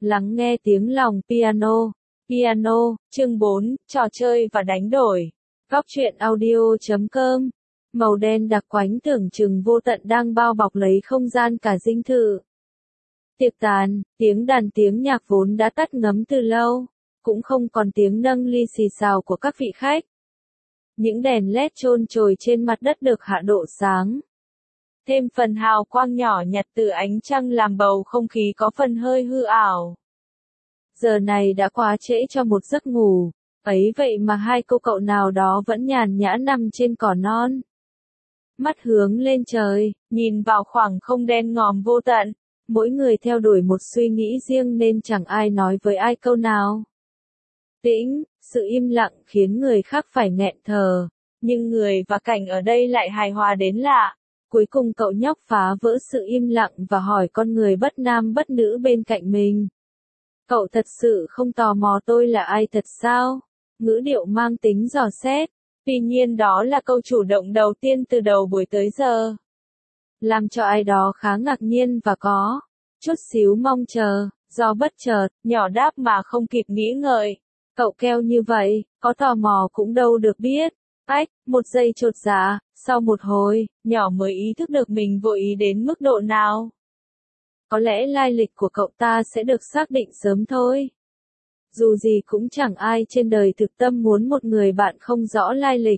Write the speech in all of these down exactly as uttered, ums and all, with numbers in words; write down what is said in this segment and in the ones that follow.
Lắng nghe tiếng lòng piano. Piano, chương bốn, trò chơi và đánh đổi. Góc truyện audio chấm com. Màu đen đặc quánh tưởng chừng vô tận đang bao bọc lấy không gian cả dinh thự. Tiệc tàn, tiếng đàn tiếng nhạc vốn đã tắt ngấm từ lâu, cũng không còn tiếng nâng ly xì xào của các vị khách. Những đèn led chôn chồi trên mặt đất được hạ độ sáng. Thêm phần hào quang nhỏ nhặt từ ánh trăng làm bầu không khí có phần hơi hư ảo. Giờ này đã quá trễ cho một giấc ngủ, ấy vậy mà hai cô cậu nào đó vẫn nhàn nhã nằm trên cỏ non. Mắt hướng lên trời, nhìn vào khoảng không đen ngòm vô tận, mỗi người theo đuổi một suy nghĩ riêng nên chẳng ai nói với ai câu nào. Tĩnh, sự im lặng khiến người khác phải nghẹn thở, nhưng người và cảnh ở đây lại hài hòa đến lạ. Cuối cùng cậu nhóc phá vỡ sự im lặng và hỏi con người bất nam bất nữ bên cạnh mình. Cậu thật sự không tò mò tôi là ai thật sao? Ngữ điệu mang tính dò xét. Tuy nhiên đó là câu chủ động đầu tiên từ đầu buổi tới giờ. Làm cho ai đó khá ngạc nhiên và có chút xíu mong chờ, do bất chợt, nhỏ đáp mà không kịp nghĩ ngợi. Cậu keo như vậy, có tò mò cũng đâu được biết. Ách, một giây chột dạ, sau một hồi, nhỏ mới ý thức được mình vội ý đến mức độ nào. Có lẽ lai lịch của cậu ta sẽ được xác định sớm thôi. Dù gì cũng chẳng ai trên đời thực tâm muốn một người bạn không rõ lai lịch.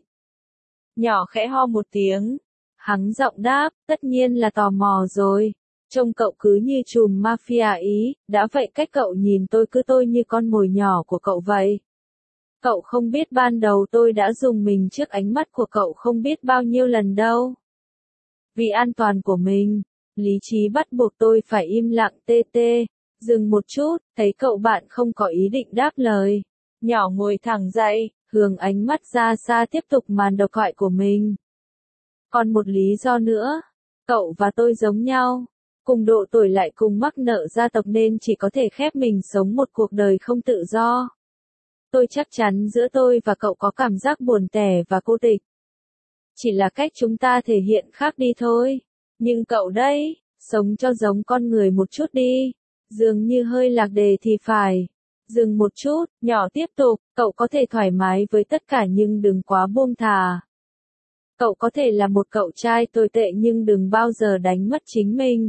Nhỏ khẽ ho một tiếng. Hắn giọng đáp, tất nhiên là tò mò rồi. Trông cậu cứ như trùm mafia ý, đã vậy cách cậu nhìn tôi cứ tôi như con mồi nhỏ của cậu vậy. Cậu không biết ban đầu tôi đã dùng mình trước ánh mắt của cậu không biết bao nhiêu lần đâu. Vì an toàn của mình, lý trí bắt buộc tôi phải im lặng tê tê. Dừng một chút, thấy cậu bạn không có ý định đáp lời. Nhỏ ngồi thẳng dậy, hướng ánh mắt ra xa tiếp tục màn độc thoại của mình. Còn một lý do nữa, cậu và tôi giống nhau. Cùng độ tuổi lại cùng mắc nợ gia tộc nên chỉ có thể khép mình sống một cuộc đời không tự do. Tôi chắc chắn giữa tôi và cậu có cảm giác buồn tẻ và cô tịch. Chỉ là cách chúng ta thể hiện khác đi thôi. Nhưng cậu đây, sống cho giống con người một chút đi. Dường như hơi lạc đề thì phải. Dừng một chút, nhỏ tiếp tục, cậu có thể thoải mái với tất cả nhưng đừng quá buông thả. Cậu có thể là một cậu trai tồi tệ nhưng đừng bao giờ đánh mất chính mình.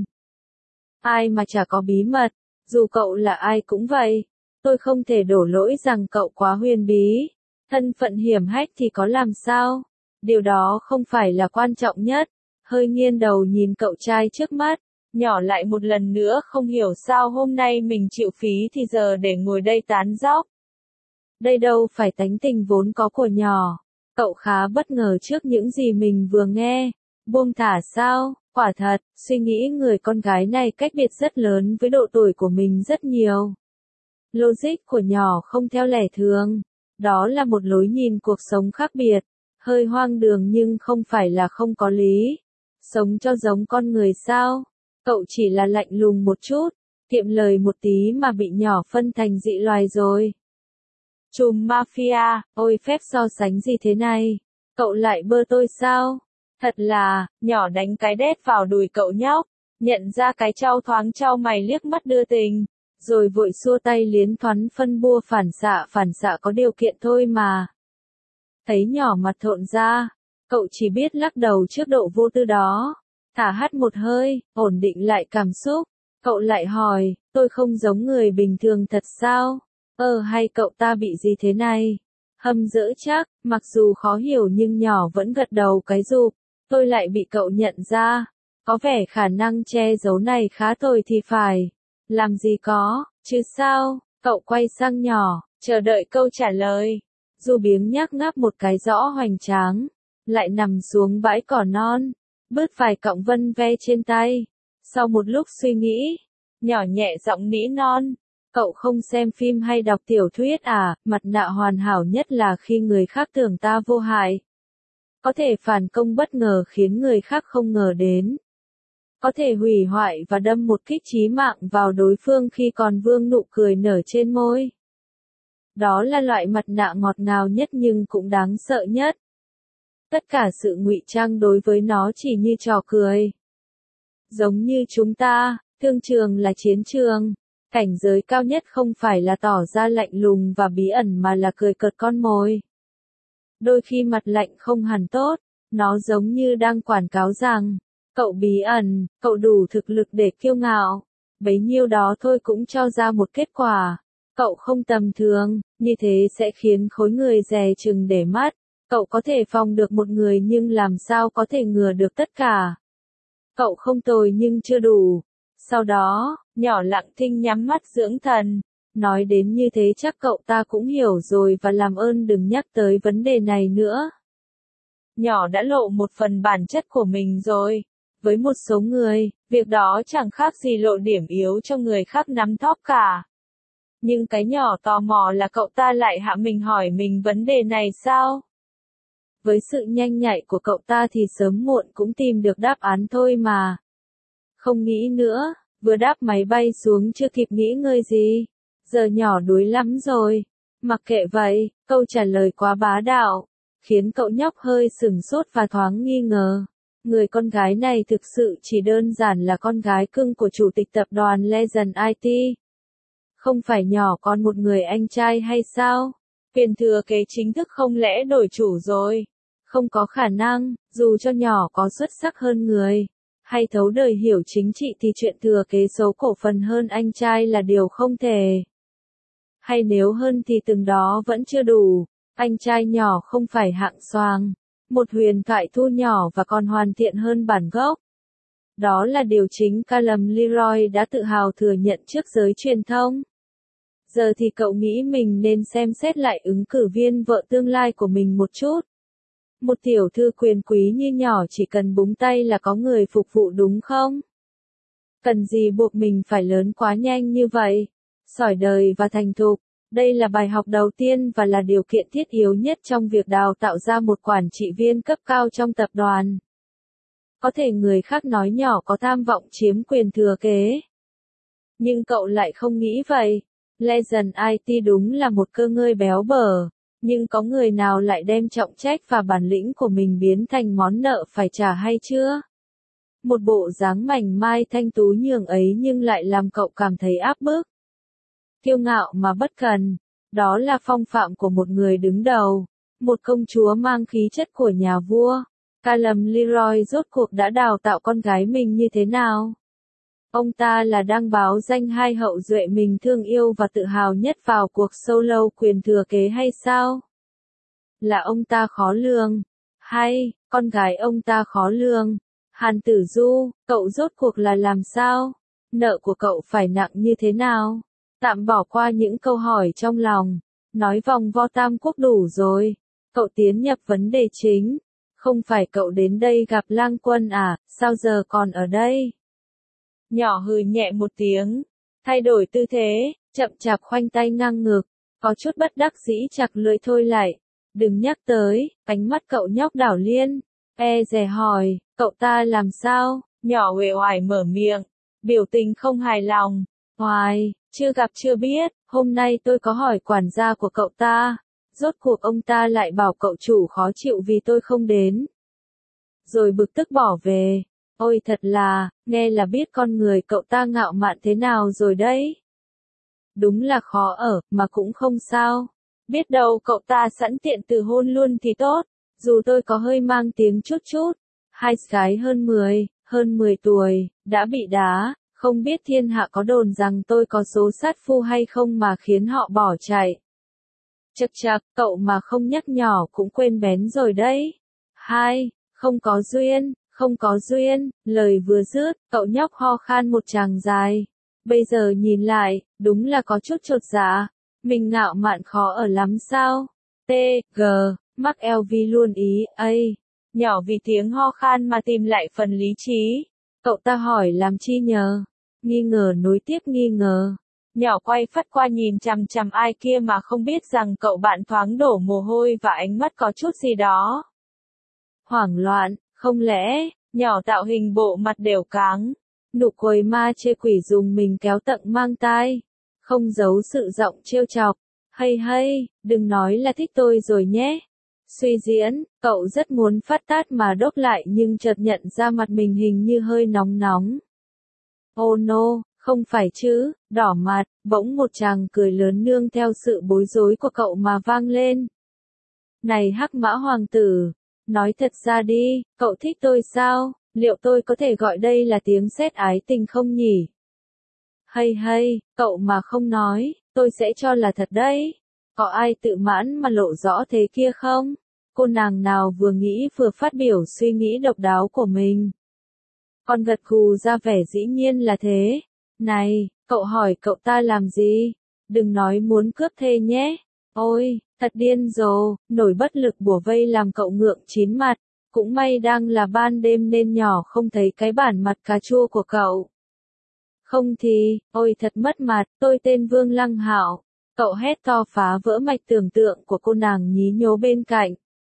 Ai mà chả có bí mật, dù cậu là ai cũng vậy. Tôi không thể đổ lỗi rằng cậu quá huyền bí. Thân phận hiểm hách thì có làm sao? Điều đó không phải là quan trọng nhất. Hơi nghiêng đầu nhìn cậu trai trước mắt. Nhỏ lại một lần nữa không hiểu sao hôm nay mình chịu phí thì giờ để ngồi đây tán dóc. Đây đâu phải tánh tình vốn có của nhỏ. Cậu khá bất ngờ trước những gì mình vừa nghe. Buông thả sao? Quả thật, suy nghĩ người con gái này cách biệt rất lớn với độ tuổi của mình rất nhiều. Logic của nhỏ không theo lẽ thường. Đó là một lối nhìn cuộc sống khác biệt. Hơi hoang đường nhưng không phải là không có lý. Sống cho giống con người sao? Cậu chỉ là lạnh lùng một chút, kiệm lời một tí mà bị nhỏ phân thành dị loài rồi. Trùm mafia, ôi phép so sánh gì thế này? Cậu lại bơ tôi sao? Thật là, nhỏ đánh cái đét vào đùi cậu nhóc, nhận ra cái trao thoáng trao mày liếc mắt đưa tình, rồi vội xua tay liến thoắn phân bua phản xạ phản xạ có điều kiện thôi mà. Thấy nhỏ mặt thộn ra, cậu chỉ biết lắc đầu trước độ vô tư đó. Thả hắt một hơi, ổn định lại cảm xúc. Cậu lại hỏi, tôi không giống người bình thường thật sao? Ờ hay cậu ta bị gì thế này? Hâm dỡ chắc, mặc dù khó hiểu nhưng nhỏ vẫn gật đầu cái rụp. Tôi lại bị cậu nhận ra. Có vẻ khả năng che giấu này khá tồi thì phải. Làm gì có, chứ sao? Cậu quay sang nhỏ, chờ đợi câu trả lời. Du biếng nhác ngáp một cái rõ hoành tráng. Lại nằm xuống bãi cỏ non. Bứt vài cọng vân ve trên tay. Sau một lúc suy nghĩ, nhỏ nhẹ giọng nỉ non. Cậu không xem phim hay đọc tiểu thuyết à? Mặt nạ hoàn hảo nhất là khi người khác tưởng ta vô hại. Có thể phản công bất ngờ khiến người khác không ngờ đến. Có thể hủy hoại và đâm một kích chí mạng vào đối phương khi còn vương nụ cười nở trên môi. Đó là loại mặt nạ ngọt ngào nhất nhưng cũng đáng sợ nhất. Tất cả sự ngụy trang đối với nó chỉ như trò cười. Giống như chúng ta, thương trường là chiến trường, Cảnh giới cao nhất không phải là tỏ ra lạnh lùng và bí ẩn mà là cười cợt con mồi. Đôi khi mặt lạnh không hẳn tốt, nó giống như đang quảng cáo rằng, cậu bí ẩn, cậu đủ thực lực để kiêu ngạo. Bấy nhiêu đó thôi cũng cho ra một kết quả. Cậu không tầm thường, như thế sẽ khiến khối người dè chừng để mắt. Cậu có thể phòng được một người nhưng làm sao có thể ngừa được tất cả. Cậu không tồi nhưng chưa đủ. Sau đó, nhỏ lặng thinh nhắm mắt dưỡng thần. Nói đến như thế chắc cậu ta cũng hiểu rồi và làm ơn đừng nhắc tới vấn đề này nữa. Nhỏ đã lộ một phần bản chất của mình rồi. Với một số người, việc đó chẳng khác gì lộ điểm yếu cho người khác nắm thóp cả. Nhưng cái nhỏ tò mò là cậu ta lại hạ mình hỏi mình vấn đề này sao? Với sự nhanh nhạy của cậu ta thì sớm muộn cũng tìm được đáp án thôi mà. Không nghĩ nữa, vừa đáp máy bay xuống chưa kịp nghĩ ngơi gì. Giờ nhỏ đuối lắm rồi. Mặc kệ vậy, câu trả lời quá bá đạo, khiến cậu nhóc hơi sửng sốt và thoáng nghi ngờ. Người con gái này thực sự chỉ đơn giản là con gái cưng của chủ tịch tập đoàn Legend i tê. Không phải nhỏ còn một người anh trai hay sao? Quyền thừa kế chính thức không lẽ đổi chủ rồi? Không có khả năng, dù cho nhỏ có xuất sắc hơn người, hay thấu đời hiểu chính trị thì chuyện thừa kế số cổ phần hơn anh trai là điều không thể. Hay nếu hơn thì từng đó vẫn chưa đủ, anh trai nhỏ không phải hạng xoàng. Một huyền thoại thu nhỏ và còn hoàn thiện hơn bản gốc. Đó là điều chính Callum Leroy đã tự hào thừa nhận trước giới truyền thông. Giờ thì cậu nghĩ mình nên xem xét lại ứng cử viên vợ tương lai của mình một chút. Một tiểu thư quyền quý như nhỏ chỉ cần búng tay là có người phục vụ đúng không? Cần gì buộc mình phải lớn quá nhanh như vậy? Sỏi đời và thành thục. Đây là bài học đầu tiên và là điều kiện thiết yếu nhất trong việc đào tạo ra một quản trị viên cấp cao trong tập đoàn. Có thể người khác nói nhỏ có tham vọng chiếm quyền thừa kế. Nhưng cậu lại không nghĩ vậy. Legend i tê đúng là một cơ ngơi béo bở. Nhưng có người nào lại đem trọng trách và bản lĩnh của mình biến thành món nợ phải trả hay chưa? Một bộ dáng mảnh mai thanh tú nhường ấy nhưng lại làm cậu cảm thấy áp bức. Kiêu ngạo mà bất cần, đó là phong phạm của một người đứng đầu, một công chúa mang khí chất của nhà vua. Callum Leroy rốt cuộc đã đào tạo con gái mình như thế nào? Ông ta là đang báo danh hai hậu duệ mình thương yêu và tự hào nhất vào cuộc solo quyền thừa kế hay sao? Là ông ta khó lường? Hay, con gái ông ta khó lường? Hàn Tử Du, cậu rốt cuộc là làm sao? Nợ của cậu phải nặng như thế nào? Tạm bỏ qua những câu hỏi trong lòng, nói vòng vo Tam Quốc đủ rồi. Cậu tiến nhập vấn đề chính. Không phải cậu đến đây gặp Lang Quân à, sao giờ còn ở đây? Nhỏ hừ nhẹ một tiếng, thay đổi tư thế, chậm chạp khoanh tay ngang ngực, có chút bất đắc dĩ chặt lưỡi thôi lại. Đừng nhắc tới, ánh mắt cậu nhóc đảo liên, e dè hỏi, cậu ta làm sao? Nhỏ uể oải mở miệng, biểu tình không hài lòng. Hoài, chưa gặp chưa biết, hôm nay tôi có hỏi quản gia của cậu ta. Rốt cuộc ông ta lại bảo cậu chủ khó chịu vì tôi không đến. Rồi bực tức bỏ về. Ôi thật là, nghe là biết con người cậu ta ngạo mạn thế nào rồi đấy. Đúng là khó ở, mà cũng không sao. Biết đâu cậu ta sẵn tiện từ hôn luôn thì tốt. Dù tôi có hơi mang tiếng chút chút. Hai gái hơn mười, hơn mười tuổi, đã bị đá. Không biết thiên hạ có đồn rằng tôi có số sát phu hay không mà khiến họ bỏ chạy. Chật chật, cậu mà không nhắc nhỏ cũng quên bén rồi đấy. Hai, không có duyên, không có duyên, lời vừa dứt, cậu nhóc ho khan một tràng dài. Bây giờ nhìn lại, đúng là có chút chột dạ. Mình ngạo mạn khó ở lắm sao? T, G, mắc L V luôn ý, A. Nhỏ vì tiếng ho khan mà tìm lại phần lý trí. Cậu ta hỏi làm chi nhờ? Nghi ngờ nối tiếp nghi ngờ. Nhỏ quay phắt qua nhìn chằm chằm ai kia mà không biết rằng cậu bạn thoáng đổ mồ hôi và ánh mắt có chút gì đó. Hoảng loạn, không lẽ, nhỏ tạo hình bộ mặt đều cáng. Nụ cười ma chê quỷ dùng mình kéo tận mang tai. Không giấu sự giọng trêu chọc. Hay hay, đừng nói là thích tôi rồi nhé. Suy diễn, cậu rất muốn phát tát mà đốc lại nhưng chợt nhận ra mặt mình hình như hơi nóng nóng. Oh no, Không phải chứ, đỏ mặt, bỗng một tràng cười lớn nương theo sự bối rối của cậu mà vang lên. Này Hắc Mã Hoàng tử, nói thật ra đi, cậu thích tôi sao, liệu tôi có thể gọi đây là tiếng sét ái tình không nhỉ? Hay hay, cậu mà không nói, tôi sẽ cho là thật đấy. Có ai tự mãn mà lộ rõ thế kia không? Cô nàng nào vừa nghĩ vừa phát biểu suy nghĩ độc đáo của mình. Còn gật gù ra vẻ dĩ nhiên là thế. Này, cậu hỏi cậu ta làm gì? Đừng nói muốn cướp thê nhé. Ôi, thật điên rồ, nổi bất lực bủa vây làm cậu ngượng chín mặt. Cũng may đang là ban đêm nên nhỏ không thấy cái bản mặt cà chua của cậu. Không thì, ôi thật mất mặt, tôi tên Vương Lăng Hạo. Cậu hét to phá vỡ mạch tưởng tượng của cô nàng nhí nhố bên cạnh.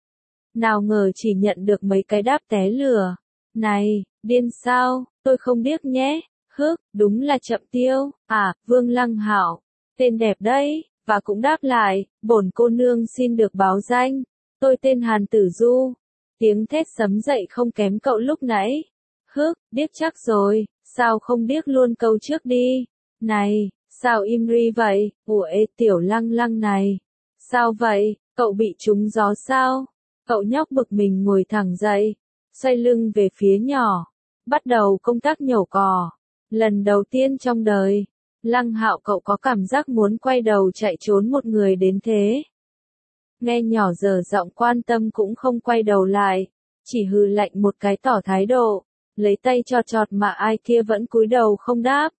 Nào ngờ chỉ nhận được mấy cái đáp té lửa. Này, điên sao, tôi không điếc nhé. Hức, đúng là chậm tiêu. À, Vương Lăng Hạo, tên đẹp đấy. Và cũng đáp lại, bổn cô nương xin được báo danh. Tôi tên Hàn Tử Du. Tiếng thét sấm dậy không kém cậu lúc nãy. Hức, điếc chắc rồi, sao không điếc luôn câu trước đi. Này, sao im ri vậy, ủa ê tiểu Lăng Lăng này. Sao vậy, cậu bị trúng gió sao? Cậu nhóc bực mình ngồi thẳng dậy, xoay lưng về phía nhỏ, bắt đầu công tác nhổ cỏ. Lần đầu tiên trong đời, Lăng Hạo cậu có cảm giác muốn quay đầu chạy trốn một người đến thế. Nghe nhỏ dở giọng quan tâm cũng không quay đầu lại, chỉ hừ lạnh một cái tỏ thái độ, lấy tay chọt chọt mà ai kia vẫn cúi đầu không đáp.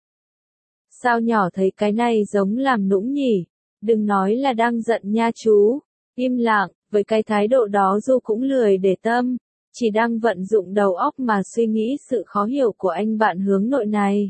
Sao nhỏ thấy cái này giống làm nũng nhỉ? Đừng nói là đang giận nha chú. Im lặng, với cái thái độ đó Du cũng lười để tâm, chỉ đang vận dụng đầu óc mà suy nghĩ sự khó hiểu của anh bạn hướng nội này.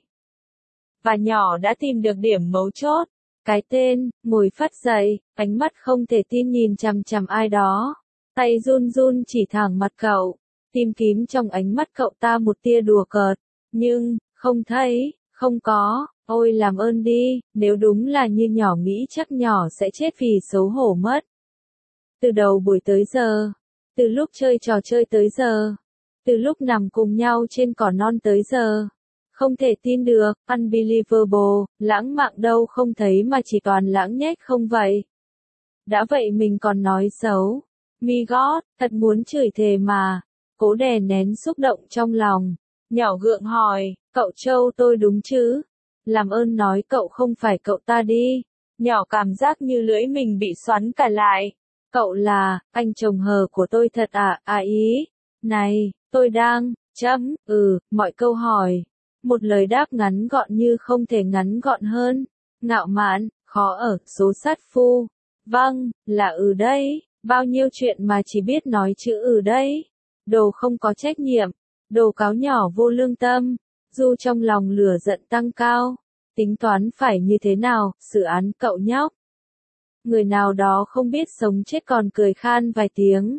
Và nhỏ đã tìm được điểm mấu chốt. Cái tên, ngồi phắt dậy, ánh mắt không thể tin nhìn chằm chằm ai đó. Tay run run chỉ thẳng mặt cậu, tìm kiếm trong ánh mắt cậu ta một tia đùa cợt. Nhưng, không thấy, không có, ôi làm ơn đi, nếu đúng là như nhỏ nghĩ chắc nhỏ sẽ chết vì xấu hổ mất. Từ đầu buổi tới giờ, từ lúc chơi trò chơi tới giờ, từ lúc nằm cùng nhau trên cỏ non tới giờ. Không thể tin được, unbelievable, lãng mạn đâu không thấy mà chỉ toàn lãng nhách không vậy. Đã vậy mình còn nói xấu. Mi gót, thật muốn chửi thề mà. Cố đè nén xúc động trong lòng. Nhỏ gượng hỏi, cậu Châu tôi đúng chứ? Làm ơn nói cậu không phải cậu ta đi. Nhỏ cảm giác như lưỡi mình bị xoắn cả lại. Cậu là, anh chồng hờ của tôi thật à, à ý. Này, tôi đang, chấm, ừ, mọi câu hỏi. Một lời đáp ngắn gọn như không thể ngắn gọn hơn. Ngạo mạn, khó ở, số sát phu. Vâng, là ừ đấy. Bao nhiêu chuyện mà chỉ biết nói chữ ừ đấy. Đồ không có trách nhiệm. Đồ cáo nhỏ vô lương tâm. Du trong lòng lửa giận tăng cao. Tính toán phải như thế nào, xử án cậu nhóc. Người nào đó không biết sống chết còn cười khan vài tiếng.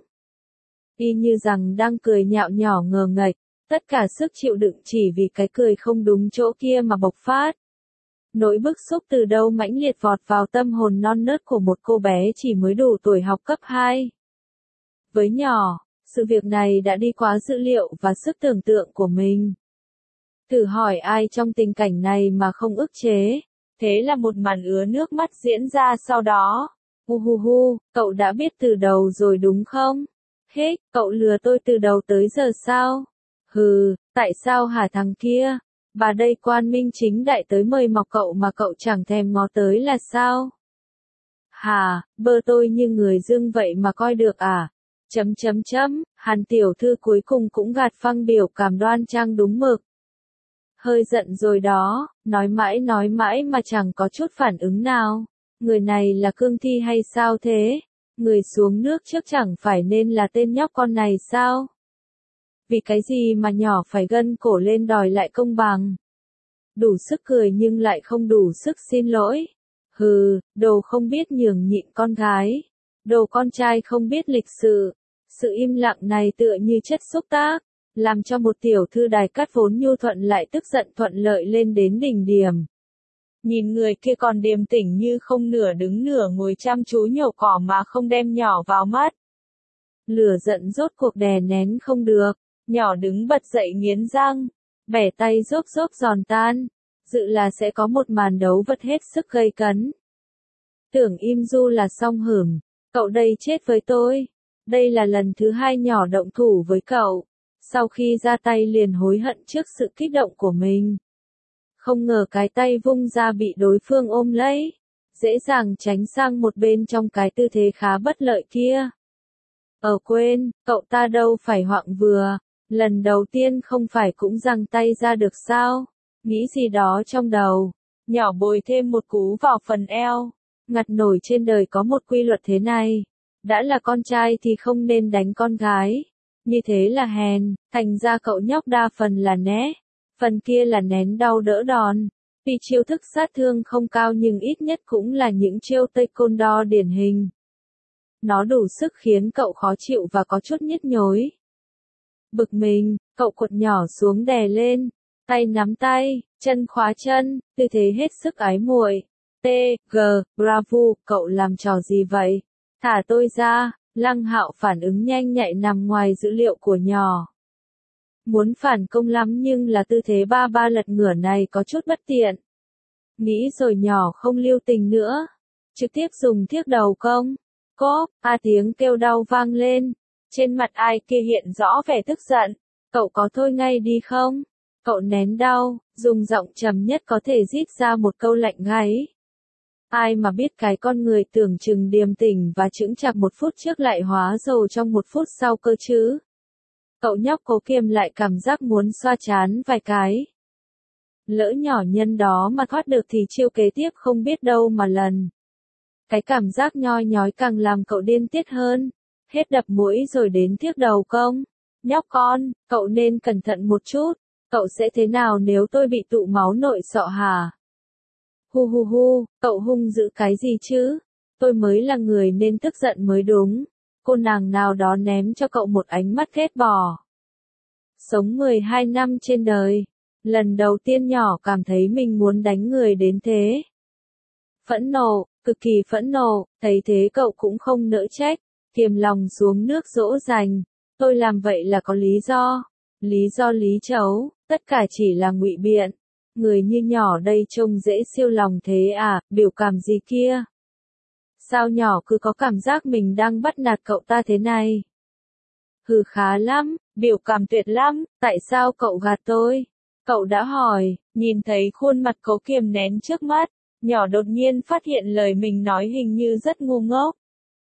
Y như rằng đang cười nhạo nhỏ ngờ nghệch. Tất cả sức chịu đựng chỉ vì cái cười không đúng chỗ kia mà bộc phát. Nỗi bức xúc từ đâu mãnh liệt vọt vào tâm hồn non nớt của một cô bé chỉ mới đủ tuổi học cấp hai. Với nhỏ, sự việc này đã đi quá dữ liệu và sức tưởng tượng của mình. Thử hỏi ai trong tình cảnh này mà không ức chế. Thế là một màn ứa nước mắt diễn ra sau đó. Hu hu hu, cậu đã biết từ đầu rồi đúng không? Hế, cậu lừa tôi từ đầu tới giờ sao? Hừ, tại sao hả thằng kia? Bà đây quan minh chính đại tới mời mọc cậu mà cậu chẳng thèm ngó tới là sao? Hà, bơ tôi như người dưng vậy mà coi được à? Chấm chấm chấm, Hàn tiểu thư cuối cùng cũng gạt phăng biểu cảm đoan trang đúng mực. Hơi giận rồi đó, nói mãi nói mãi mà chẳng có chút phản ứng nào. Người này là cương thi hay sao thế? Người xuống nước trước chẳng phải nên là tên nhóc con này sao? Vì cái gì mà nhỏ phải gân cổ lên đòi lại công bằng? Đủ sức cười nhưng lại không đủ sức xin lỗi. Hừ, đồ không biết nhường nhịn con gái. Đồ con trai không biết lịch sự. Sự im lặng này tựa như chất xúc tác, làm cho một tiểu thư đài cát vốn nhu thuận lại tức giận thuận lợi lên đến đỉnh điểm. Nhìn người kia còn điềm tĩnh như không nửa đứng nửa ngồi chăm chú nhổ cỏ mà không đem nhỏ vào mắt. Lửa giận rốt cuộc đè nén không được. Nhỏ đứng bật dậy nghiến răng, bẻ tay rốp rốp giòn tan. dự là sẽ có một màn đấu vật hết sức gây cấn. Tưởng Im Du là xong hửm, cậu đây chết với tôi. Đây là lần thứ hai nhỏ động thủ với cậu. Sau khi ra tay liền hối hận trước sự kích động của mình. Không ngờ cái tay vung ra bị đối phương ôm lấy. Dễ dàng tránh sang một bên trong cái tư thế khá bất lợi kia. Ở quên, cậu ta đâu phải hoạng vừa. Lần đầu tiên không phải cũng giằng tay ra được sao? Nghĩ gì đó trong đầu. Nhỏ bồi thêm một cú vào phần eo. Ngặt nổi trên đời có một quy luật thế này. Đã là con trai thì không nên đánh con gái. Như thế là hèn, thành ra cậu nhóc đa phần là né. Phần kia là nén đau đỡ đòn. Vì chiêu thức sát thương không cao nhưng ít nhất cũng là những chiêu taekwondo điển hình. Nó đủ sức khiến cậu khó chịu và có chút nhức nhối. Bực mình, cậu cuột nhỏ xuống đè lên. Tay nắm tay, chân khóa chân, tư thế hết sức ái muội. T, G, bravo, cậu làm trò gì vậy? Thả tôi ra. Lăng Hạo phản ứng nhanh nhạy nằm ngoài dữ liệu của nhỏ. Muốn phản công lắm nhưng là tư thế ba ba lật ngửa này có chút bất tiện. Nghĩ rồi nhỏ không lưu tình nữa. Trực tiếp dùng thiếc đầu công. Cốp, a tiếng kêu đau vang lên. Trên mặt ai kia hiện rõ vẻ tức giận. Cậu có thôi ngay đi không? Cậu nén đau, dùng giọng trầm nhất có thể rít ra một câu lạnh gáy. Ai mà biết cái con người tưởng chừng điềm tĩnh và chững chạc một phút trước lại hóa rồ trong một phút sau cơ chứ. Cậu nhóc cố kiềm lại cảm giác muốn xoa chán vài cái. Lỡ nhỏ nhân đó mà thoát được thì chiêu kế tiếp không biết đâu mà lần. Cái cảm giác nhoi nhói càng làm cậu điên tiết hơn. Hết đập mũi rồi đến thiếc đầu công. Nhóc con, cậu nên cẩn thận một chút. Cậu sẽ thế nào nếu tôi bị tụ máu nội sọ hả? Hu hu hu, cậu hung dữ cái gì chứ? Tôi mới là người nên tức giận mới đúng. Cô nàng nào đó ném cho cậu một ánh mắt ghét bỏ. Sống mười hai năm trên đời. Lần đầu tiên nhỏ cảm thấy mình muốn đánh người đến thế. Phẫn nộ, cực kỳ phẫn nộ, thấy thế cậu cũng không nỡ trách. Kiềm lòng xuống nước dỗ dành. Tôi làm vậy là có lý do. Lý do lý chấu, tất cả chỉ là ngụy biện. Người như nhỏ đây trông dễ siêu lòng thế à, biểu cảm gì kia? Sao nhỏ cứ có cảm giác mình đang bắt nạt cậu ta thế này? Hừ khá lắm, biểu cảm tuyệt lắm, tại sao cậu gạt tôi? Cậu đã hỏi, nhìn thấy khuôn mặt cố kiềm nén trước mắt, nhỏ đột nhiên phát hiện lời mình nói hình như rất ngu ngốc.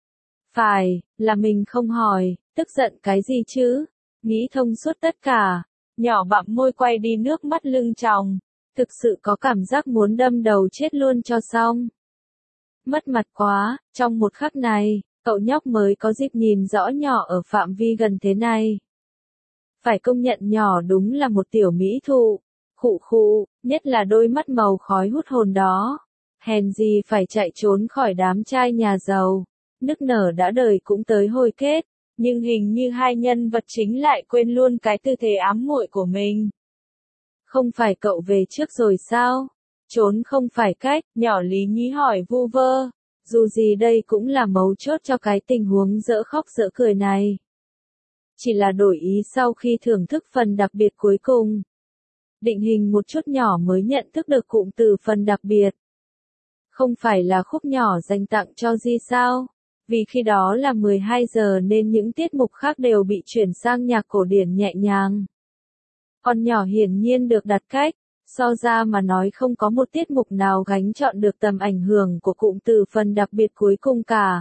Phải, là mình không hỏi, tức giận cái gì chứ? Nghĩ thông suốt tất cả, nhỏ bặm môi quay đi nước mắt lưng tròng. Thực sự có cảm giác muốn đâm đầu chết luôn cho xong. Mất mặt quá, trong một khắc này, cậu nhóc mới có dịp nhìn rõ nhỏ ở phạm vi gần thế này. Phải công nhận nhỏ đúng là một tiểu mỹ thụ. Khụ khụ, nhất là đôi mắt màu khói hút hồn đó. Hèn gì phải chạy trốn khỏi đám trai nhà giàu. Nức nở đã đời cũng tới hồi kết. Nhưng hình như hai nhân vật chính lại quên luôn cái tư thế ám muội của mình. Không phải cậu về trước rồi sao? Trốn không phải cách, nhỏ Lý Nhí hỏi vu vơ. Dù gì đây cũng là mấu chốt cho cái tình huống dở khóc dở cười này. Chỉ là đổi ý sau khi thưởng thức phần đặc biệt cuối cùng. Định hình một chút nhỏ mới nhận thức được cụm từ phần đặc biệt. Không phải là khúc nhỏ dành tặng cho Di sao? Vì khi đó là mười hai giờ nên những tiết mục khác đều bị chuyển sang nhạc cổ điển nhẹ nhàng. Con nhỏ hiển nhiên được đặt cách, so ra mà nói không có một tiết mục nào gánh chọn được tầm ảnh hưởng của cụm từ phần đặc biệt cuối cùng cả.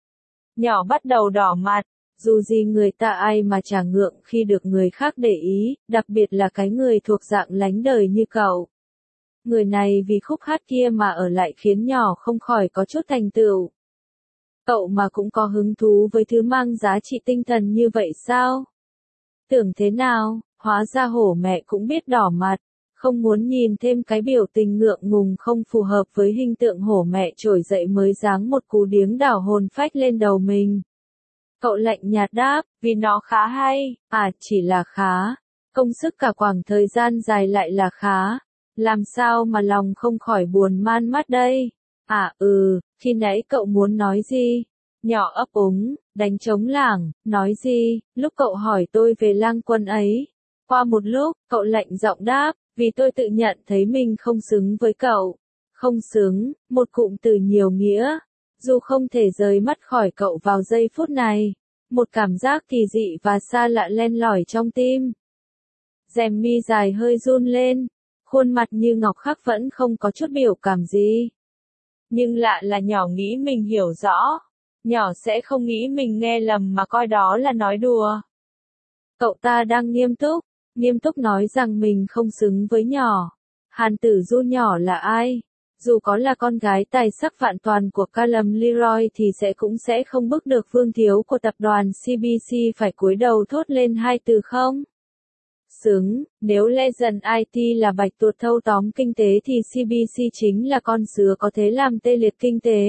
Nhỏ bắt đầu đỏ mặt, dù gì người ta ai mà chả ngượng khi được người khác để ý, đặc biệt là cái người thuộc dạng lánh đời như cậu. Người này vì khúc hát kia mà ở lại khiến nhỏ không khỏi có chút thành tựu. Cậu mà cũng có hứng thú với thứ mang giá trị tinh thần như vậy sao? Tưởng thế nào, hóa ra hổ mẹ cũng biết đỏ mặt, không muốn nhìn thêm cái biểu tình ngượng ngùng không phù hợp với hình tượng hổ mẹ trỗi dậy mới giáng một cú điếng đảo hồn phách lên đầu mình. Cậu lạnh nhạt đáp, vì nó khá hay, à chỉ là khá, công sức cả khoảng thời gian dài lại là khá, làm sao mà lòng không khỏi buồn man mát đây? À ừ, khi nãy cậu muốn nói gì? Nhỏ ấp úng, đánh trống lảng, nói gì? Lúc cậu hỏi tôi về lang quân ấy. Qua một lúc, cậu lạnh giọng đáp, Vì tôi tự nhận thấy mình không xứng với cậu. Không xứng, một cụm từ nhiều nghĩa. Dù không thể rời mắt khỏi cậu vào giây phút này. Một cảm giác kỳ dị và xa lạ len lỏi trong tim. Rèm mi dài hơi run lên. Khuôn mặt như ngọc khắc vẫn không có chút biểu cảm gì. Nhưng lạ là nhỏ nghĩ mình hiểu rõ. Nhỏ sẽ không nghĩ mình nghe lầm mà coi đó là nói đùa. Cậu ta đang nghiêm túc, nghiêm túc nói rằng mình không xứng với nhỏ. Hàn Tử Du nhỏ là ai? Dù có là con gái tài sắc vạn toàn của Callum Leroy thì sẽ cũng sẽ không bức được Vương Thiếu của tập đoàn xê bê xê phải cúi đầu thốt lên hai từ không. Xứng, nếu Legend i tê là bạch tuộc thâu tóm kinh tế thì xê bê xê chính là con sứa có thể làm tê liệt kinh tế.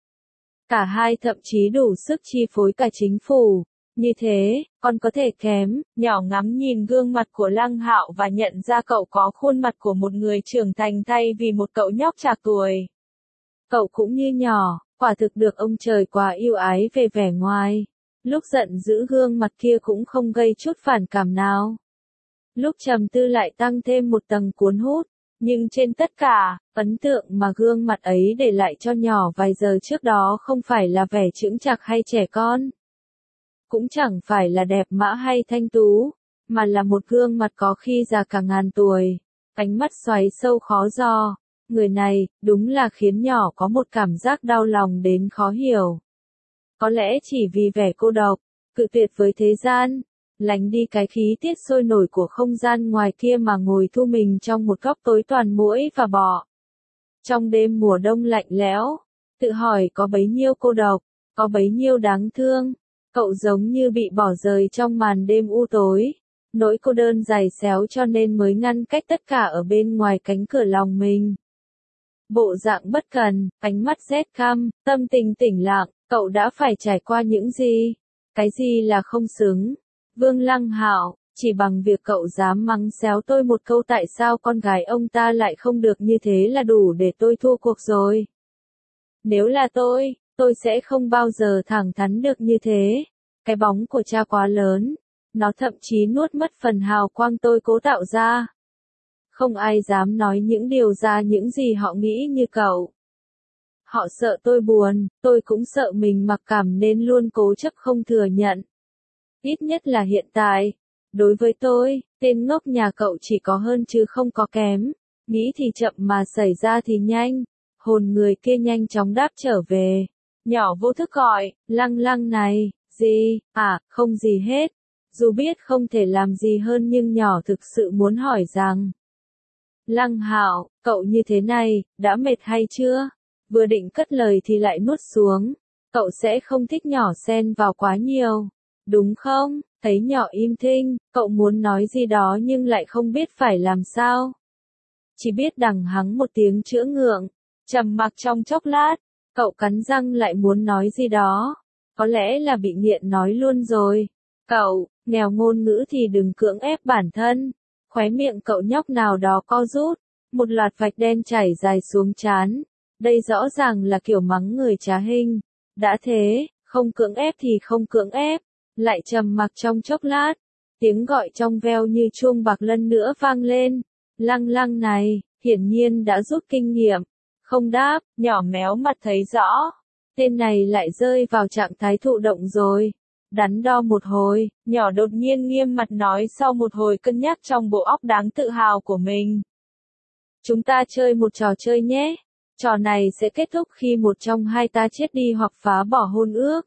Cả hai thậm chí đủ sức chi phối cả chính phủ. Như thế, còn có thể kém. Nhỏ ngắm nhìn gương mặt của Lăng Hạo và nhận ra cậu có khuôn mặt của một người trưởng thành thay vì một cậu nhóc trạc tuổi. Cậu cũng như nhỏ, quả thực được ông trời quá yêu ái về vẻ ngoài. Lúc giận dữ gương mặt kia cũng không gây chút phản cảm nào. Lúc trầm tư lại tăng thêm một tầng cuốn hút. Nhưng trên tất cả, ấn tượng mà gương mặt ấy để lại cho nhỏ vài giờ trước đó không phải là vẻ chững chạc hay trẻ con. Cũng chẳng phải là đẹp mã hay thanh tú, mà là một gương mặt có khi già cả ngàn tuổi, ánh mắt xoáy sâu khó dò. Người này, đúng là khiến nhỏ có một cảm giác đau lòng đến khó hiểu. Có lẽ chỉ vì vẻ cô độc, cự tuyệt với thế gian, lánh đi cái khí tiết sôi nổi của không gian ngoài kia mà ngồi thu mình trong một góc tối toàn muỗi và bọ. Trong đêm mùa đông lạnh lẽo, tự hỏi có bấy nhiêu cô độc, có bấy nhiêu đáng thương. Cậu giống như bị bỏ rơi trong màn đêm u tối, nỗi cô đơn dày xéo cho nên mới ngăn cách tất cả ở bên ngoài cánh cửa lòng mình. Bộ dạng bất cần, ánh mắt rét căm, tâm tình tĩnh lặng, cậu đã phải trải qua những gì? Cái gì là không xứng? Vương Lăng Hạo, chỉ bằng việc cậu dám mắng xéo tôi một câu tại sao con gái ông ta lại không được như thế là đủ để tôi thua cuộc rồi. Nếu là tôi, tôi sẽ không bao giờ thẳng thắn được như thế. Cái bóng của cha quá lớn, nó thậm chí nuốt mất phần hào quang tôi cố tạo ra. Không ai dám nói những điều ra những gì họ nghĩ như cậu. Họ sợ tôi buồn, tôi cũng sợ mình mặc cảm nên luôn cố chấp không thừa nhận. Ít nhất là hiện tại. Đối với tôi, tên ngốc nhà cậu chỉ có hơn chứ không có kém. Nghĩ thì chậm mà xảy ra thì nhanh. Hồn người kia nhanh chóng đáp trở về. Nhỏ vô thức gọi, Lăng Lăng này, gì, à, không gì hết. Dù biết không thể làm gì hơn nhưng nhỏ thực sự muốn hỏi rằng. Lăng Hạo, cậu như thế này, đã mệt hay chưa? Vừa định cất lời thì lại nuốt xuống. Cậu sẽ không thích nhỏ xen vào quá nhiều. Đúng không? Thấy nhỏ im thinh, cậu muốn nói gì đó nhưng lại không biết phải làm sao. Chỉ biết đằng hắng một tiếng chữa ngượng. Trầm mặc trong chốc lát, cậu cắn răng lại muốn nói gì đó. Có lẽ là bị nghiện nói luôn rồi. Cậu, nghèo ngôn ngữ thì đừng cưỡng ép bản thân. Khóe miệng cậu nhóc nào đó co rút. Một loạt vạch đen chảy dài xuống trán. Đây rõ ràng là kiểu mắng người trá hình. Đã thế, không cưỡng ép thì không cưỡng ép. Lại trầm mặc trong chốc lát. Tiếng gọi trong veo như chuông bạc lần nữa vang lên. Lăng Lăng này, hiển nhiên đã rút kinh nghiệm. Không đáp, nhỏ méo mặt thấy rõ. Tên này lại rơi vào trạng thái thụ động rồi. Đắn đo một hồi, nhỏ đột nhiên nghiêm mặt nói sau một hồi cân nhắc trong bộ óc đáng tự hào của mình. Chúng ta chơi một trò chơi nhé. Trò này sẽ kết thúc khi một trong hai ta chết đi hoặc phá bỏ hôn ước.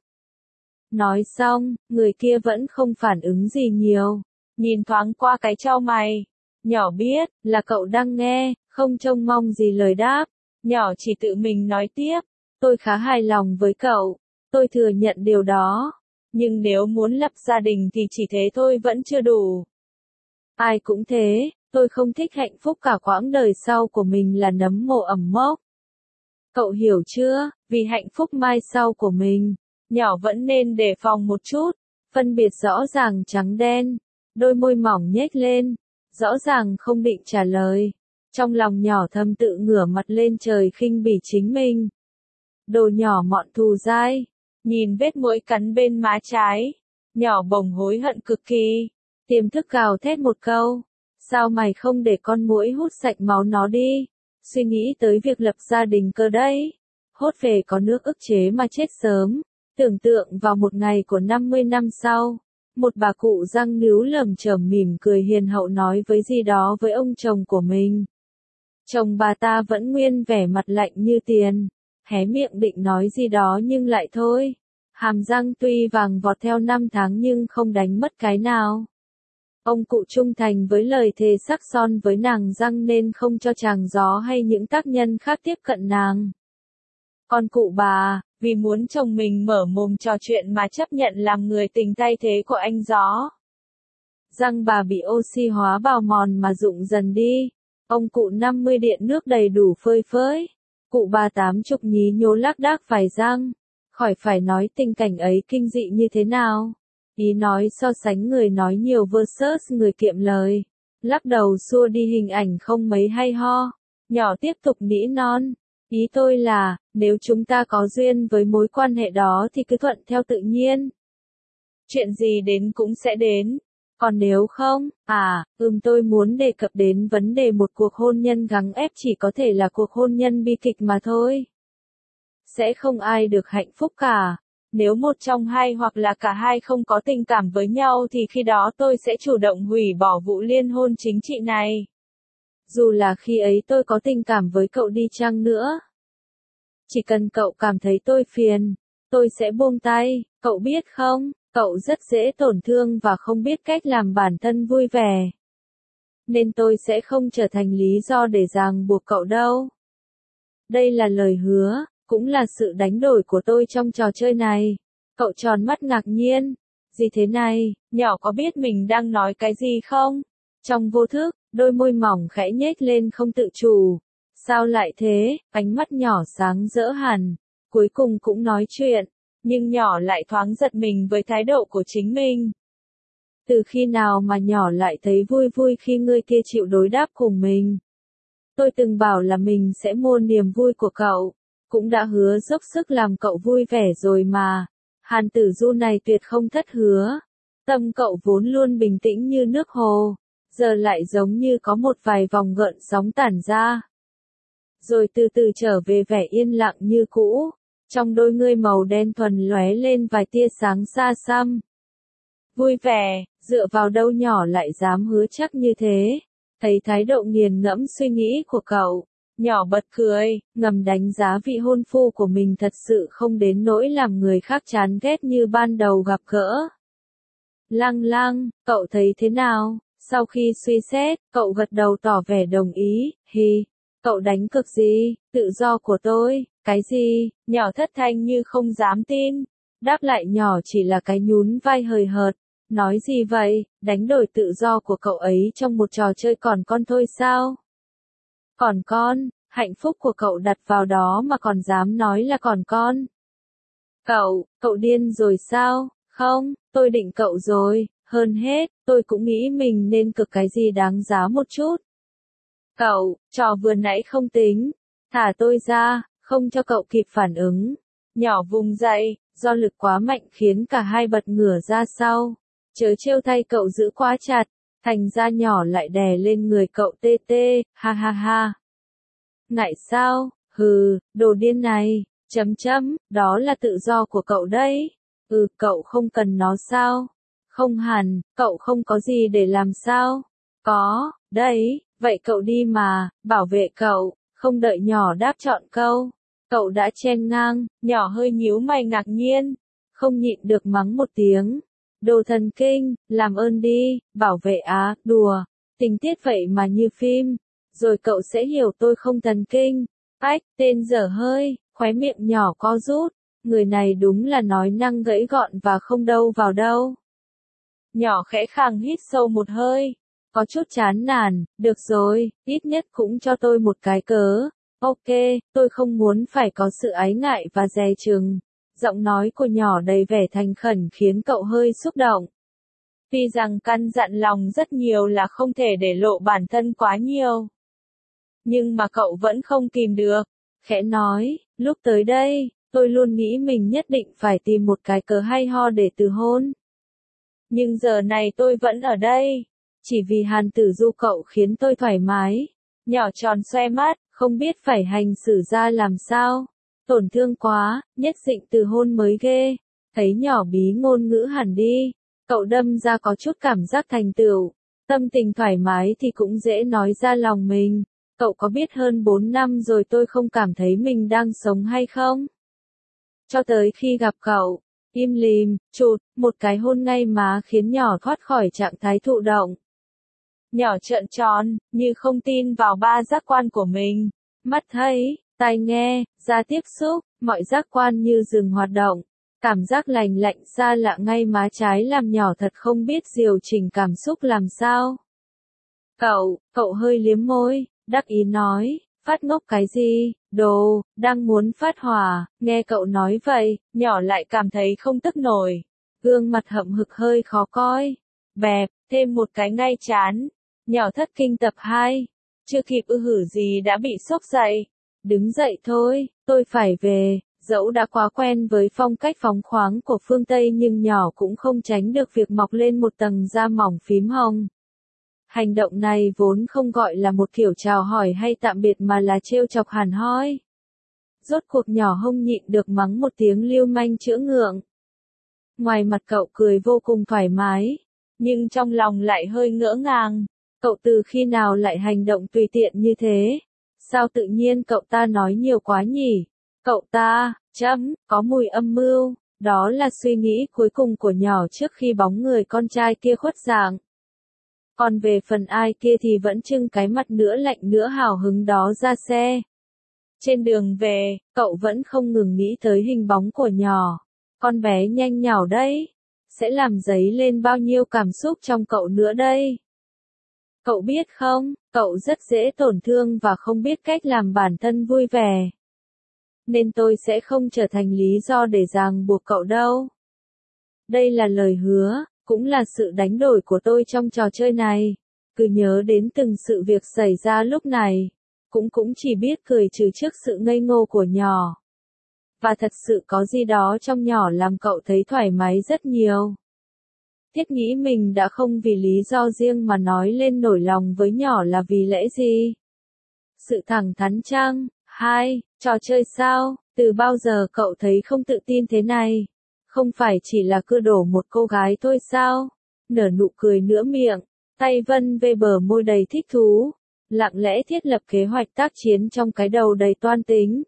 Nói xong, người kia vẫn không phản ứng gì nhiều. Nhìn thoáng qua cái trao mày. Nhỏ biết, là cậu đang nghe, không trông mong gì lời đáp. Nhỏ chỉ tự mình nói tiếp. Tôi khá hài lòng với cậu. Tôi thừa nhận điều đó. Nhưng nếu muốn lập gia đình thì chỉ thế thôi vẫn chưa đủ. Ai cũng thế, tôi không thích hạnh phúc cả quãng đời sau của mình là nấm mồ ẩm mốc. Cậu hiểu chưa, vì hạnh phúc mai sau của mình, nhỏ vẫn nên đề phòng một chút, phân biệt rõ ràng trắng đen, đôi môi mỏng nhếch lên, rõ ràng không định trả lời. Trong lòng nhỏ thầm tự ngửa mặt lên trời khinh bỉ chính mình. Đồ nhỏ mọn thù dai. Nhìn vết mũi cắn bên má trái. Nhỏ bồng hối hận cực kỳ. Tiềm thức gào thét một câu. Sao mày không để con muỗi hút sạch máu nó đi? Suy nghĩ tới việc lập gia đình cơ đấy. Hốt về có nước ức chế mà chết sớm. Tưởng tượng vào một ngày của năm mươi năm sau. Một bà cụ răng níu lởm chởm mỉm cười hiền hậu nói với gì đó với ông chồng của mình. Chồng bà ta vẫn nguyên vẻ mặt lạnh như tiền. Hé miệng định nói gì đó nhưng lại thôi. Hàm răng tuy vàng vọt theo năm tháng nhưng không đánh mất cái nào. Ông cụ trung thành với lời thề sắc son với nàng răng nên không cho chàng gió hay những tác nhân khác tiếp cận nàng. Còn cụ bà, vì muốn chồng mình mở mồm trò chuyện mà chấp nhận làm người tình thay thế của anh gió. Răng bà bị oxy hóa bào mòn mà rụng dần đi. Ông cụ năm mươi điện nước đầy đủ phơi phới. Cụ bà tám chục nhí nhố lác đác vài răng. Khỏi phải nói tình cảnh ấy kinh dị như thế nào. Ý nói so sánh người nói nhiều versus người kiệm lời. Lắc đầu xua đi hình ảnh không mấy hay ho. Nhỏ tiếp tục nỉ non. Ý tôi là, nếu chúng ta có duyên với mối quan hệ đó thì cứ thuận theo tự nhiên. Chuyện gì đến cũng sẽ đến. Còn nếu không, à, ừm tôi muốn đề cập đến vấn đề một cuộc hôn nhân gắng ép chỉ có thể là cuộc hôn nhân bi kịch mà thôi. Sẽ không ai được hạnh phúc cả. Nếu một trong hai hoặc là cả hai không có tình cảm với nhau thì khi đó tôi sẽ chủ động hủy bỏ vụ liên hôn chính trị này. Dù là khi ấy tôi có tình cảm với cậu đi chăng nữa. Chỉ cần cậu cảm thấy tôi phiền, tôi sẽ buông tay, cậu biết không, cậu rất dễ tổn thương và không biết cách làm bản thân vui vẻ. Nên tôi sẽ không trở thành lý do để ràng buộc cậu đâu. Đây là lời hứa, cũng là sự đánh đổi của tôi trong trò chơi này. Cậu tròn mắt ngạc nhiên. Gì thế này, nhỏ có biết mình đang nói cái gì không? Trong vô thức, đôi môi mỏng khẽ nhếch lên không tự chủ. Sao lại thế, ánh mắt nhỏ sáng rỡ hẳn. Cuối cùng cũng nói chuyện, nhưng nhỏ lại thoáng giật mình với thái độ của chính mình. Từ khi nào mà nhỏ lại thấy vui vui khi người kia chịu đối đáp cùng mình? Tôi từng bảo là mình sẽ mua niềm vui của cậu. Cũng đã hứa dốc sức làm cậu vui vẻ rồi mà. Hàn Tử Du này tuyệt không thất hứa. Tâm cậu vốn luôn bình tĩnh như nước hồ, giờ lại giống như có một vài vòng gợn sóng tản ra. Rồi từ từ trở về vẻ yên lặng như cũ, trong đôi ngươi màu đen thuần lóe lên vài tia sáng xa xăm. Vui vẻ, dựa vào đâu nhỏ lại dám hứa chắc như thế. Thấy thái độ nghiền ngẫm suy nghĩ của cậu, nhỏ bật cười, ngầm đánh giá vị hôn phu của mình thật sự không đến nỗi làm người khác chán ghét như ban đầu gặp gỡ. Lăng Lăng, cậu thấy thế nào? Sau khi suy xét, cậu gật đầu tỏ vẻ đồng ý, hi. Cậu đánh cực gì? Tự do của tôi, cái gì? Nhỏ thất thanh như không dám tin. Đáp lại nhỏ chỉ là cái nhún vai hời hợt. Nói gì vậy? Đánh đổi tự do của cậu ấy trong một trò chơi còn con thôi sao? Còn con, hạnh phúc của cậu đặt vào đó mà còn dám nói là còn con. Cậu, cậu điên rồi sao? Không, tôi định cậu rồi, hơn hết, tôi cũng nghĩ mình nên cực cái gì đáng giá một chút. Cậu, trò vừa nãy không tính, thả tôi ra, không cho cậu kịp phản ứng. Nhỏ vùng dậy, do lực quá mạnh khiến cả hai bật ngửa ra sau. Chớ trêu thay cậu giữ quá chặt, thành ra nhỏ lại đè lên người cậu tê tê, ha ha ha. Ngại sao, hừ, đồ điên này, chấm chấm, đó là tự do của cậu đấy. Ừ, cậu không cần nó sao? Không hẳn, cậu không có gì để làm sao? Có, đấy, vậy cậu đi mà, bảo vệ cậu, không đợi nhỏ đáp trọn câu. Cậu đã chen ngang, nhỏ hơi nhíu mày ngạc nhiên, không nhịn được mắng một tiếng. Đồ thần kinh, làm ơn đi, bảo vệ á, đùa, tình tiết vậy mà như phim, rồi cậu sẽ hiểu tôi không thần kinh. Ách, tên dở hơi, khóe miệng nhỏ co rút, người này đúng là nói năng gãy gọn và không đâu vào đâu. Nhỏ khẽ khàng hít sâu một hơi, có chút chán nản, được rồi, ít nhất cũng cho tôi một cái cớ. Ok, tôi không muốn phải có sự ái ngại và dè chừng. Giọng nói của nhỏ đầy vẻ thành khẩn khiến cậu hơi xúc động. Tuy rằng căn dặn lòng rất nhiều là không thể để lộ bản thân quá nhiều. Nhưng mà cậu vẫn không kìm được. Khẽ nói, lúc tới đây, tôi luôn nghĩ mình nhất định phải tìm một cái cớ hay ho để từ hôn. Nhưng giờ này tôi vẫn ở đây. Chỉ vì Hàn Tử Du cậu khiến tôi thoải mái. Nhỏ tròn xoe mắt, không biết phải hành xử ra làm sao. Tổn thương quá, nhất định từ hôn mới ghê. Thấy nhỏ bí ngôn ngữ hẳn đi. Cậu đâm ra có chút cảm giác thành tựu. Tâm tình thoải mái thì cũng dễ nói ra lòng mình. Cậu có biết hơn bốn năm rồi tôi không cảm thấy mình đang sống hay không? Cho tới khi gặp cậu, im lìm, chụt, một cái hôn ngay má khiến nhỏ thoát khỏi trạng thái thụ động. Nhỏ trợn tròn, như không tin vào ba giác quan của mình. Mắt thấy, tai nghe, da tiếp xúc, mọi giác quan như dừng hoạt động. Cảm giác lành lạnh xa lạ ngay má trái làm nhỏ thật không biết điều chỉnh cảm xúc làm sao. Cậu, cậu hơi liếm môi, đắc ý nói, phát ngốc cái gì, đồ, đang muốn phát hỏa, nghe cậu nói vậy, nhỏ lại cảm thấy không tức nổi. Gương mặt hậm hực hơi khó coi. Bẹp, thêm một cái ngay chán. Nhỏ thất kinh tập hai. Chưa kịp ư hử gì đã bị sốc dậy. Đứng dậy thôi, tôi phải về. Dẫu đã quá quen với phong cách phóng khoáng của phương Tây nhưng nhỏ cũng không tránh được việc mọc lên một tầng da mỏng phím hồng. Hành động này vốn không gọi là một kiểu chào hỏi hay tạm biệt mà là trêu chọc hẳn hoi. Rốt cuộc nhỏ không nhịn được mắng một tiếng lưu manh chữa ngượng. Ngoài mặt cậu cười vô cùng thoải mái, nhưng trong lòng lại hơi ngỡ ngàng. Cậu từ khi nào lại hành động tùy tiện như thế? Sao tự nhiên cậu ta nói nhiều quá nhỉ? Cậu ta, chấm, có mùi âm mưu. Đó là suy nghĩ cuối cùng của nhỏ trước khi bóng người con trai kia khuất dạng. Còn về phần ai kia thì vẫn trưng cái mặt nữa lạnh nữa hào hứng đó ra xe. Trên đường về, cậu vẫn không ngừng nghĩ tới hình bóng của nhỏ. Con bé nhanh nhảu đấy. Sẽ làm dấy lên bao nhiêu cảm xúc trong cậu nữa đây. Cậu biết không, cậu rất dễ tổn thương và không biết cách làm bản thân vui vẻ. Nên tôi sẽ không trở thành lý do để ràng buộc cậu đâu. Đây là lời hứa, cũng là sự đánh đổi của tôi trong trò chơi này. Cứ nhớ đến từng sự việc xảy ra lúc này. Cũng cũng chỉ biết cười trừ trước sự ngây ngô của nhỏ. Và thật sự có gì đó trong nhỏ làm cậu thấy thoải mái rất nhiều. Thiết nghĩ mình đã không vì lý do riêng mà nói lên nổi lòng với nhỏ là vì lẽ gì? Sự thẳng thắn chăng? Hai, trò chơi sao? Từ bao giờ cậu thấy không tự tin thế này? Không phải chỉ là cưa đổ một cô gái thôi sao? Nở nụ cười nửa miệng, tay vân về bờ môi đầy thích thú. Lặng lẽ thiết lập kế hoạch tác chiến trong cái đầu đầy toan tính.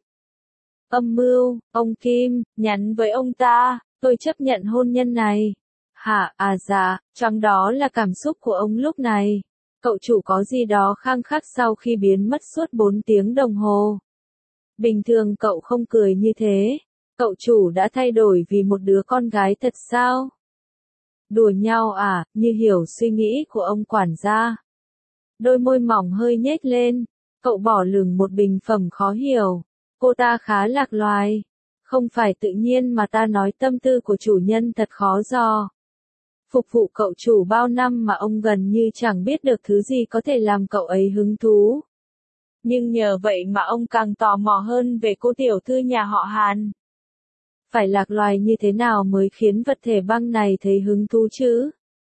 Âm mưu, ông Kim, nhắn với ông ta, tôi chấp nhận hôn nhân này. Hả, à dạ, trong đó là cảm xúc của ông lúc này. Cậu chủ có gì đó khăng khắc sau khi biến mất suốt bốn tiếng đồng hồ. Bình thường cậu không cười như thế. Cậu chủ đã thay đổi vì một đứa con gái thật sao? Đùa nhau à, như hiểu suy nghĩ của ông quản gia. Đôi môi mỏng hơi nhếch lên. Cậu bỏ lửng một bình phẩm khó hiểu. Cô ta khá lạc loài. Không phải tự nhiên mà ta nói tâm tư của chủ nhân thật khó dò. Phục vụ cậu chủ bao năm mà ông gần như chẳng biết được thứ gì có thể làm cậu ấy hứng thú. Nhưng nhờ vậy mà ông càng tò mò hơn về cô tiểu thư nhà họ Hàn. Phải lạc loài như thế nào mới khiến vật thể băng này thấy hứng thú chứ?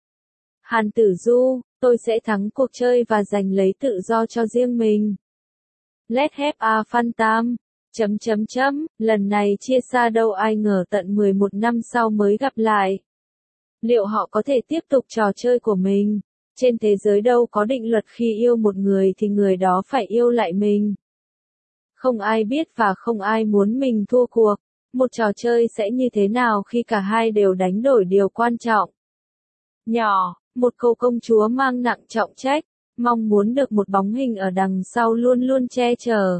Hàn Tử Du, tôi sẽ thắng cuộc chơi và giành lấy tự do cho riêng mình. Let's have a fun time. Chấm chấm chấm, lần này chia xa đâu ai ngờ tận mười một năm sau mới gặp lại. Liệu họ có thể tiếp tục trò chơi của mình? Trên thế giới đâu có định luật khi yêu một người thì người đó phải yêu lại mình. Không ai biết và không ai muốn mình thua cuộc. Một trò chơi sẽ như thế nào khi cả hai đều đánh đổi điều quan trọng? Nhỏ, một cô công chúa mang nặng trọng trách, mong muốn được một bóng hình ở đằng sau luôn luôn che chở.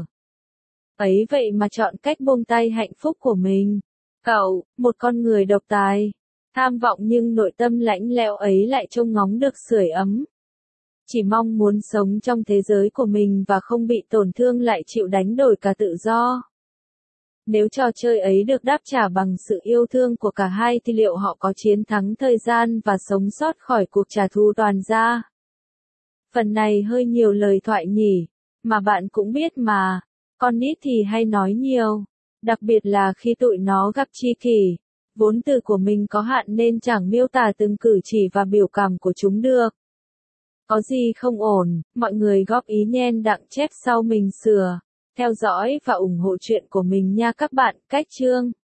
Ấy vậy mà chọn cách buông tay hạnh phúc của mình. Cậu, một con người độc tài, tham vọng nhưng nội tâm lãnh lẽo ấy lại trông ngóng được sưởi ấm. Chỉ mong muốn sống trong thế giới của mình và không bị tổn thương lại chịu đánh đổi cả tự do. Nếu trò chơi ấy được đáp trả bằng sự yêu thương của cả hai thì liệu họ có chiến thắng thời gian và sống sót khỏi cuộc trả thù toàn gia? Phần này hơi nhiều lời thoại nhỉ, mà bạn cũng biết mà, con nít thì hay nói nhiều, đặc biệt là khi tụi nó gặp tri kỷ. Vốn từ của mình có hạn nên chẳng miêu tả từng cử chỉ và biểu cảm của chúng được. Có gì không ổn, mọi người góp ý nhen đặng chép sau mình sửa. Theo dõi và ủng hộ chuyện của mình nha các bạn. Cách chương